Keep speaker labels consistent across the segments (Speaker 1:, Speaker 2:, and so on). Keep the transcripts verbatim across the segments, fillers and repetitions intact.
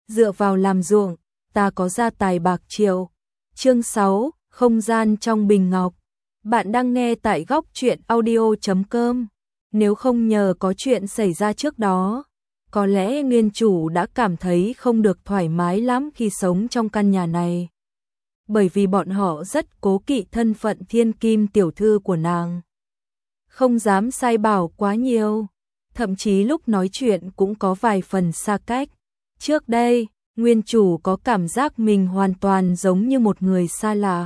Speaker 1: dựa vào làm ruộng, ta có gia tài bạc triệu. Chương sáu, không gian trong bình ngọc. Bạn đang nghe tại góc truyện audio chấm com. Nếu không nhờ có chuyện xảy ra trước đó, có lẽ nguyên chủ đã cảm thấy không được thoải mái lắm khi sống trong căn nhà này. Bởi vì bọn họ rất cố kỵ thân phận thiên kim tiểu thư của nàng. Không dám sai bảo quá nhiều, thậm chí lúc nói chuyện cũng có vài phần xa cách. Trước đây, nguyên chủ có cảm giác mình hoàn toàn giống như một người xa lạ.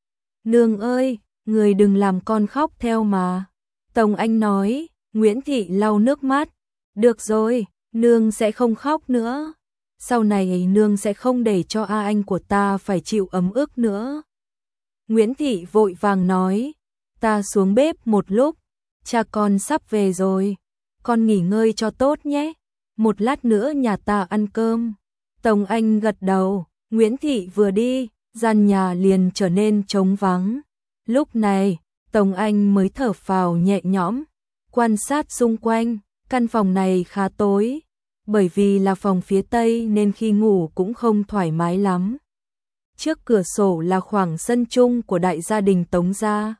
Speaker 1: Nương ơi, người đừng làm con khóc theo mà. Tống Anh nói. Nguyễn Thị lau nước mắt. Được rồi, nương sẽ không khóc nữa. Sau này nương sẽ không để cho A Anh của ta phải chịu ấm ức nữa. Nguyễn Thị vội vàng nói. Ta xuống bếp một lúc, cha con sắp về rồi. Con nghỉ ngơi cho tốt nhé. Một lát nữa nhà ta ăn cơm. Tống Anh gật đầu. Nguyễn Thị vừa đi, gian nhà liền trở nên trống vắng. Lúc này, Tống Anh mới thở phào nhẹ nhõm. Quan sát xung quanh, căn phòng này khá tối, bởi vì là phòng phía Tây nên khi ngủ cũng không thoải mái lắm. Trước cửa sổ là khoảng sân chung của đại gia đình Tống gia.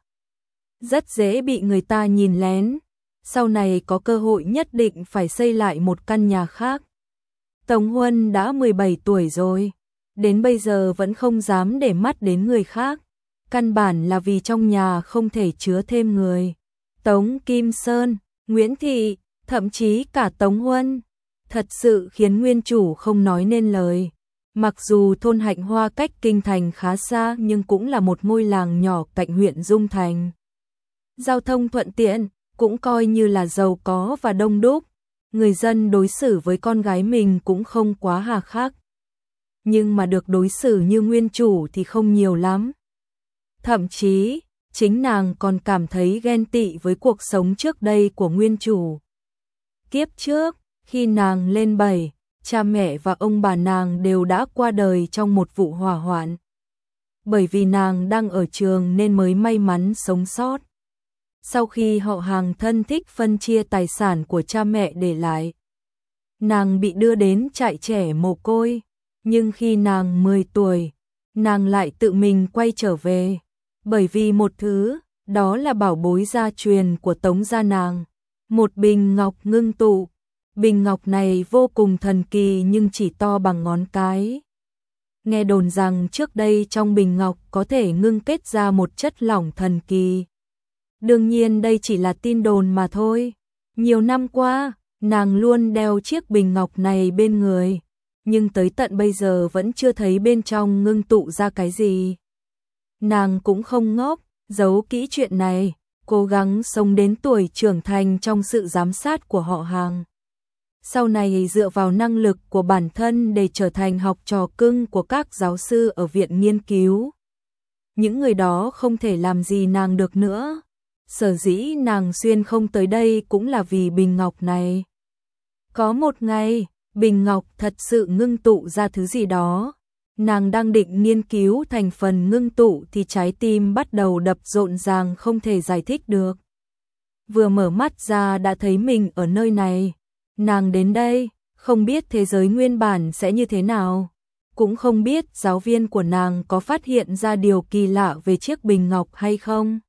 Speaker 1: Rất dễ bị người ta nhìn lén, sau này có cơ hội nhất định phải xây lại một căn nhà khác. Tống Huân đã mười bảy tuổi rồi, đến bây giờ vẫn không dám để mắt đến người khác. Căn bản là vì trong nhà không thể chứa thêm người. Tống Kim Sơn, Nguyễn Thị, thậm chí cả Tống Huân, thật sự khiến nguyên chủ không nói nên lời. Mặc dù thôn Hạnh Hoa cách kinh thành khá xa nhưng cũng là một ngôi làng nhỏ cạnh huyện Dung Thành. Giao thông thuận tiện, cũng coi như là giàu có và đông đúc. Người dân đối xử với con gái mình cũng không quá hà khắc. Nhưng mà được đối xử như nguyên chủ thì không nhiều lắm. Thậm chí, chính nàng còn cảm thấy ghen tị với cuộc sống trước đây của nguyên chủ. Kiếp trước, khi nàng lên bảy, cha mẹ và ông bà nàng đều đã qua đời trong một vụ hỏa hoạn. Bởi vì nàng đang ở trường nên mới may mắn sống sót. Sau khi họ hàng thân thích phân chia tài sản của cha mẹ để lại, nàng bị đưa đến trại trẻ mồ côi. Nhưng khi nàng mười tuổi, nàng lại tự mình quay trở về. Bởi vì một thứ, đó là bảo bối gia truyền của Tống gia nàng. Một bình ngọc ngưng tụ. Bình ngọc này vô cùng thần kỳ nhưng chỉ to bằng ngón cái. Nghe đồn rằng trước đây trong bình ngọc có thể ngưng kết ra một chất lỏng thần kỳ. Đương nhiên đây chỉ là tin đồn mà thôi. Nhiều năm qua, nàng luôn đeo chiếc bình ngọc này bên người. Nhưng tới tận bây giờ vẫn chưa thấy bên trong ngưng tụ ra cái gì. Nàng cũng không ngốc, giấu kỹ chuyện này, cố gắng sống đến tuổi trưởng thành trong sự giám sát của họ hàng. Sau này dựa vào năng lực của bản thân để trở thành học trò cưng của các giáo sư ở viện nghiên cứu. Những người đó không thể làm gì nàng được nữa. Sở dĩ nàng xuyên không tới đây cũng là vì bình ngọc này. Có một ngày, bình ngọc thật sự ngưng tụ ra thứ gì đó. Nàng đang định nghiên cứu thành phần ngưng tụ thì trái tim bắt đầu đập rộn ràng không thể giải thích được. Vừa mở mắt ra đã thấy mình ở nơi này. Nàng đến đây, không biết thế giới nguyên bản sẽ như thế nào. Cũng không biết giáo viên của nàng có phát hiện ra điều kỳ lạ về chiếc bình ngọc hay không.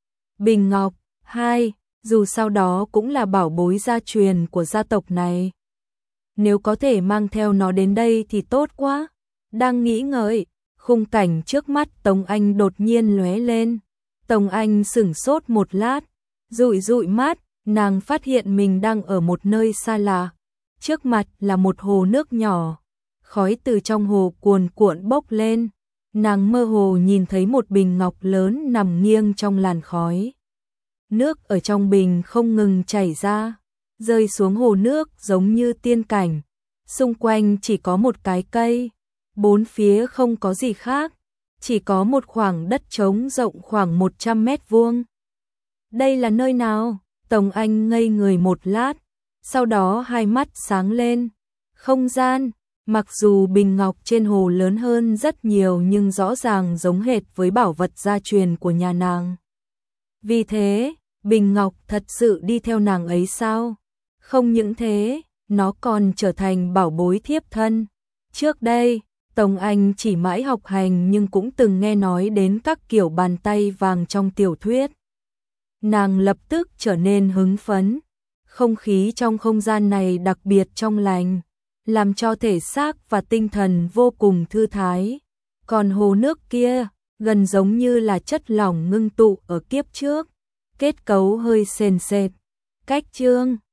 Speaker 1: Bình ngọc, hai, dù sau đó cũng là bảo bối gia truyền của gia tộc này. Nếu có thể mang theo nó đến đây thì tốt quá. Đang nghĩ ngợi, khung cảnh trước mắt Tống Anh đột nhiên lóe lên. Tống Anh sửng sốt một lát, dụi dụi mắt, nàng phát hiện mình đang ở một nơi xa lạ. Trước mặt là một hồ nước nhỏ, khói từ trong hồ cuồn cuộn bốc lên. Nàng mơ hồ nhìn thấy một bình ngọc lớn nằm nghiêng trong làn khói. Nước ở trong bình không ngừng chảy ra, rơi xuống hồ nước giống như tiên cảnh. Xung quanh chỉ có một cái cây. Bốn phía không có gì khác, chỉ có một khoảng đất trống rộng khoảng một trăm mét vuông. Đây là nơi nào? Tống Anh ngây người một lát, sau đó hai mắt sáng lên. Không gian, mặc dù bình ngọc trên hồ lớn hơn rất nhiều nhưng rõ ràng giống hệt với bảo vật gia truyền của nhà nàng. Vì thế, bình ngọc thật sự đi theo nàng ấy sao? Không những thế, nó còn trở thành bảo bối thiếp thân. Trước đây, Tống Anh chỉ mãi học hành nhưng cũng từng nghe nói đến các kiểu bàn tay vàng trong tiểu thuyết. Nàng lập tức trở nên hứng phấn. Không khí trong không gian này đặc biệt trong lành, làm cho thể xác và tinh thần vô cùng thư thái. Còn hồ nước kia, gần giống như là chất lỏng ngưng tụ ở kiếp trước, kết cấu hơi sền sệt. Cách chương